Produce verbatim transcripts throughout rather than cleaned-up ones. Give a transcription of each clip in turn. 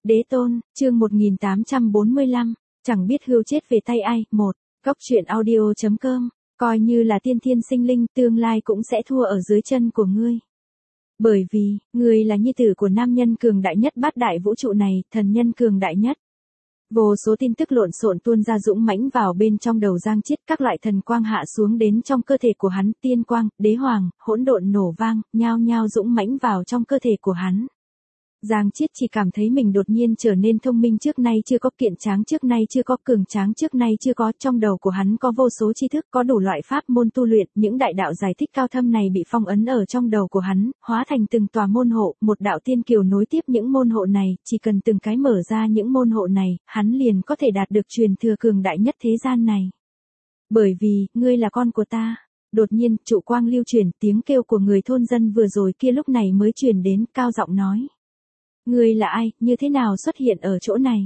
Đế tôn, chương một nghìn tám trăm bốn mươi lăm, chẳng biết hươu chết về tay ai. Một, Góc truyện audio chấm com, coi như là tiên thiên sinh linh, tương lai cũng sẽ thua ở dưới chân của ngươi. Bởi vì, ngươi là nhi tử của nam nhân cường đại nhất bát đại vũ trụ này, thần nhân cường đại nhất. Vô số tin tức lộn xộn tuôn ra dũng mãnh vào bên trong đầu Giang Chiết, các loại thần quang hạ xuống đến trong cơ thể của hắn, tiên quang, đế hoàng, hỗn độn nổ vang, nhao nhao dũng mãnh vào trong cơ thể của hắn. Giang Chiết chỉ cảm thấy mình đột nhiên trở nên thông minh trước nay chưa có, kiện tráng trước nay chưa có, cường tráng trước nay chưa có, trong đầu của hắn có vô số tri thức, có đủ loại pháp môn tu luyện, những đại đạo giải thích cao thâm này bị phong ấn ở trong đầu của hắn, hóa thành từng tòa môn hộ, một đạo tiên kiều nối tiếp những môn hộ này, chỉ cần từng cái mở ra những môn hộ này, hắn liền có thể đạt được truyền thừa cường đại nhất thế gian này. Bởi vì, ngươi là con của ta. Đột nhiên, trụ quang lưu truyền, tiếng kêu của người thôn dân vừa rồi kia lúc này mới truyền đến, cao giọng nói. Ngươi là ai, như thế nào xuất hiện ở chỗ này?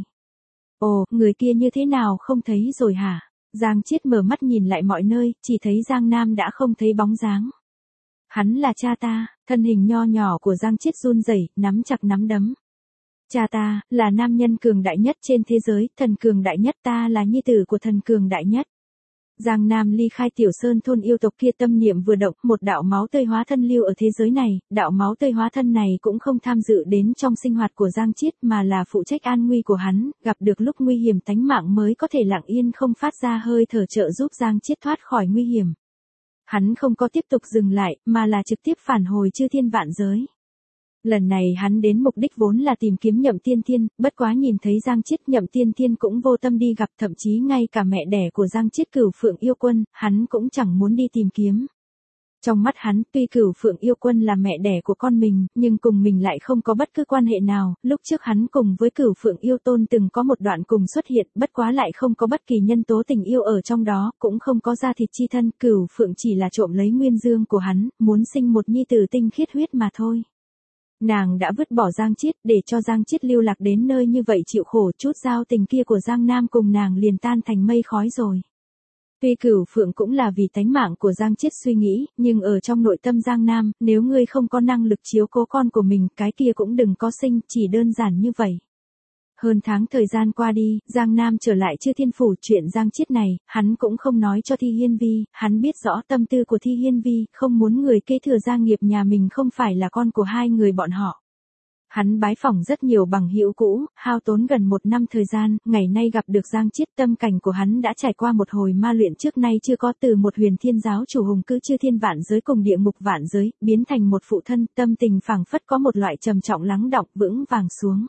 Ồ, người kia như thế nào không thấy rồi hả? Giang Chiết mở mắt nhìn lại mọi nơi, chỉ thấy Giang Nam đã không thấy bóng dáng. Hắn là cha ta, thân hình nho nhỏ của Giang Chiết run rẩy, nắm chặt nắm đấm. Cha ta, là nam nhân cường đại nhất trên thế giới, thần cường đại nhất, ta là nhi tử của thần cường đại nhất. Giang Nam ly khai Tiểu Sơn thôn yêu tộc kia, tâm niệm vừa động, một đạo máu tươi hóa thân lưu ở thế giới này, đạo máu tươi hóa thân này cũng không tham dự đến trong sinh hoạt của Giang Chiết mà là phụ trách an nguy của hắn, gặp được lúc nguy hiểm tánh mạng mới có thể lặng yên không phát ra hơi thở trợ giúp Giang Chiết thoát khỏi nguy hiểm. Hắn không có tiếp tục dừng lại, mà là trực tiếp phản hồi chư thiên vạn giới. Lần này hắn đến mục đích vốn là tìm kiếm Nhậm Tiên Thiên, bất quá nhìn thấy Giang Chiết, Nhậm Tiên Thiên cũng vô tâm đi gặp, thậm chí ngay cả mẹ đẻ của Giang Chiết Cửu Phượng Yêu Quân, hắn cũng chẳng muốn đi tìm kiếm. Trong mắt hắn, tuy Cửu Phượng Yêu Quân là mẹ đẻ của con mình, nhưng cùng mình lại không có bất cứ quan hệ nào, lúc trước hắn cùng với Cửu Phượng Yêu Tôn từng có một đoạn cùng xuất hiện, bất quá lại không có bất kỳ nhân tố tình yêu ở trong đó, cũng không có da thịt chi thân, Cửu Phượng chỉ là trộm lấy nguyên dương của hắn, muốn sinh một nhi tử tinh khiết huyết mà thôi. Nàng đã vứt bỏ Giang Chiết, để cho Giang Chiết lưu lạc đến nơi như vậy chịu khổ, chút giao tình kia của Giang Nam cùng nàng liền tan thành mây khói rồi. Tuy Cửu Phượng cũng là vì tánh mạng của Giang Chiết suy nghĩ, nhưng ở trong nội tâm Giang Nam, nếu ngươi không có năng lực chiếu cố con của mình, cái kia cũng đừng có sinh, chỉ đơn giản như vậy. Hơn tháng thời gian qua đi, Giang Nam trở lại Chư Thiên Phủ, chuyện Giang Chiết này, hắn cũng không nói cho Thi Hiên Vi, hắn biết rõ tâm tư của Thi Hiên Vi, không muốn người kế thừa gia nghiệp nhà mình không phải là con của hai người bọn họ. Hắn bái phỏng rất nhiều bằng hữu cũ, hao tốn gần một năm thời gian, ngày nay gặp được Giang Chiết, tâm cảnh của hắn đã trải qua một hồi ma luyện trước nay chưa có, từ một huyền thiên giáo chủ hùng cư chư thiên vạn giới cùng địa ngục vạn giới, biến thành một phụ thân, tâm tình phảng phất có một loại trầm trọng lắng đọng, vững vàng xuống.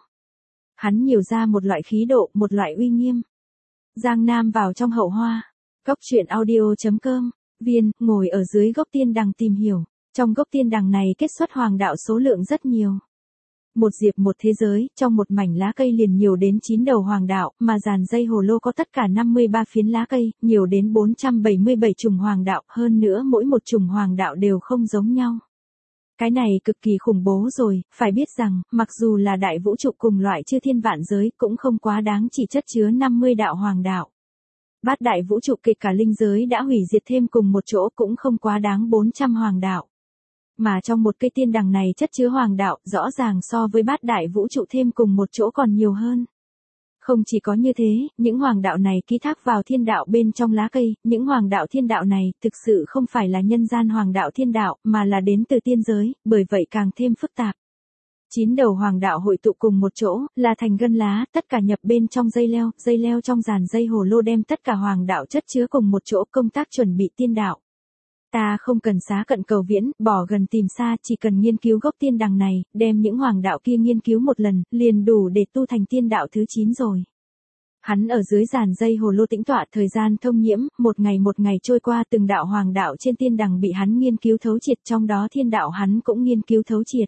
Hắn nhiều ra một loại khí độ, một loại uy nghiêm. Giang Nam vào trong hậu hoa. Góc truyện audio chấm com. Viên, ngồi ở dưới gốc tiên đằng tìm hiểu. Trong gốc tiên đằng này kết xuất hoàng đạo số lượng rất nhiều. Một diệp một thế giới, trong một mảnh lá cây liền nhiều đến chín đầu hoàng đạo, mà dàn dây hồ lô có tất cả năm mươi ba phiến lá cây, nhiều đến bốn trăm bảy mươi bảy chủng hoàng đạo, hơn nữa mỗi một chủng hoàng đạo đều không giống nhau. Cái này cực kỳ khủng bố rồi, phải biết rằng, mặc dù là đại vũ trụ cùng loại chư thiên vạn giới, cũng không quá đáng chỉ chất chứa năm mươi đạo hoàng đạo. Bát đại vũ trụ kể cả linh giới đã hủy diệt thêm cùng một chỗ cũng không quá đáng bốn trăm hoàng đạo. Mà trong một cây tiên đằng này chất chứa hoàng đạo, rõ ràng so với bát đại vũ trụ thêm cùng một chỗ còn nhiều hơn. Không chỉ có như thế, những hoàng đạo này ký thác vào thiên đạo bên trong lá cây, những hoàng đạo thiên đạo này thực sự không phải là nhân gian hoàng đạo thiên đạo, mà là đến từ tiên giới, bởi vậy càng thêm phức tạp. Chín đầu hoàng đạo hội tụ cùng một chỗ, là thành gân lá, tất cả nhập bên trong dây leo, dây leo trong dàn dây hồ lô đem tất cả hoàng đạo chất chứa cùng một chỗ, công tác chuẩn bị tiên đạo. Ta không cần xá cận cầu viễn, bỏ gần tìm xa, chỉ cần nghiên cứu gốc tiên đằng này, đem những hoàng đạo kia nghiên cứu một lần, liền đủ để tu thành tiên đạo thứ chín rồi. Hắn ở dưới dàn dây hồ lô tĩnh tọa, thời gian thông nhiễm, một ngày một ngày trôi qua, từng đạo hoàng đạo trên tiên đằng bị hắn nghiên cứu thấu triệt, trong đó thiên đạo hắn cũng nghiên cứu thấu triệt.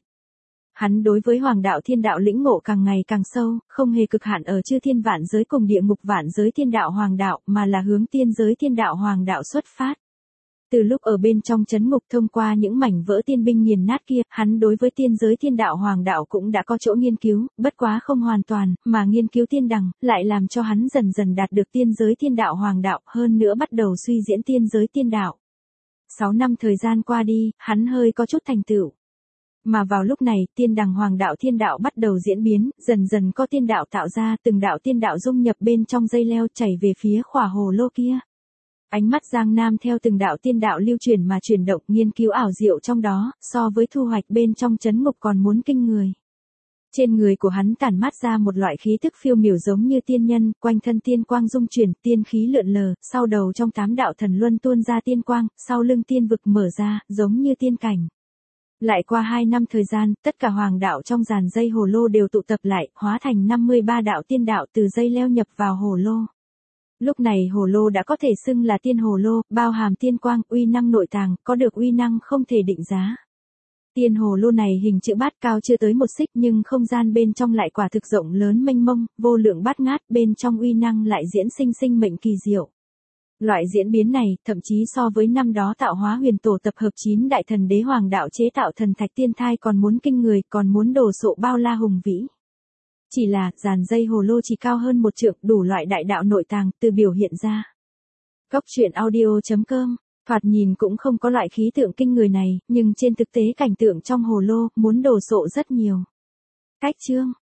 Hắn đối với hoàng đạo thiên đạo lĩnh ngộ càng ngày càng sâu, không hề cực hạn ở chư thiên vạn giới cùng địa ngục vạn giới thiên đạo hoàng đạo, mà là hướng tiên giới thiên đạo hoàng đạo xuất phát. Từ lúc ở bên trong chấn ngục thông qua những mảnh vỡ tiên binh nghiền nát kia, hắn đối với tiên giới thiên đạo hoàng đạo cũng đã có chỗ nghiên cứu, bất quá không hoàn toàn, mà nghiên cứu tiên đằng, lại làm cho hắn dần dần đạt được tiên giới thiên đạo hoàng đạo, hơn nữa bắt đầu suy diễn tiên giới tiên đạo. Sáu năm thời gian qua đi, hắn hơi có chút thành tựu. Mà vào lúc này, tiên đằng hoàng đạo thiên đạo bắt đầu diễn biến, dần dần có tiên đạo tạo ra, từng đạo tiên đạo dung nhập bên trong dây leo chảy về phía khỏa hồ lô kia. Ánh mắt Giang Nam theo từng đạo tiên đạo lưu chuyển mà chuyển động, nghiên cứu ảo diệu trong đó, so với thu hoạch bên trong trấn ngục còn muốn kinh người. Trên người của hắn tản mát ra một loại khí tức phiêu miểu giống như tiên nhân, quanh thân tiên quang dung chuyển, tiên khí lượn lờ, sau đầu trong tám đạo thần luân tuôn ra tiên quang, sau lưng tiên vực mở ra, giống như tiên cảnh. Lại qua hai năm thời gian, tất cả hoàng đạo trong dàn dây hồ lô đều tụ tập lại, hóa thành năm mươi ba đạo tiên đạo từ dây leo nhập vào hồ lô. Lúc này hồ lô đã có thể xưng là tiên hồ lô, bao hàm tiên quang, uy năng nội tàng, có được uy năng không thể định giá. Tiên hồ lô này hình chữ bát cao chưa tới một xích nhưng không gian bên trong lại quả thực rộng lớn mênh mông, vô lượng bát ngát, bên trong uy năng lại diễn sinh sinh mệnh kỳ diệu. Loại diễn biến này, thậm chí so với năm đó tạo hóa huyền tổ tập hợp chín đại thần đế hoàng đạo chế tạo thần thạch tiên thai còn muốn kinh người, còn muốn đồ sộ bao la hùng vĩ. Chỉ là, dàn dây hồ lô chỉ cao hơn một trượng, đủ loại đại đạo nội tàng, từ biểu hiện ra. Cốc truyện audio chấm com, thoạt nhìn cũng không có loại khí tượng kinh người này, nhưng trên thực tế cảnh tượng trong hồ lô, muốn đồ sộ rất nhiều. Cách chương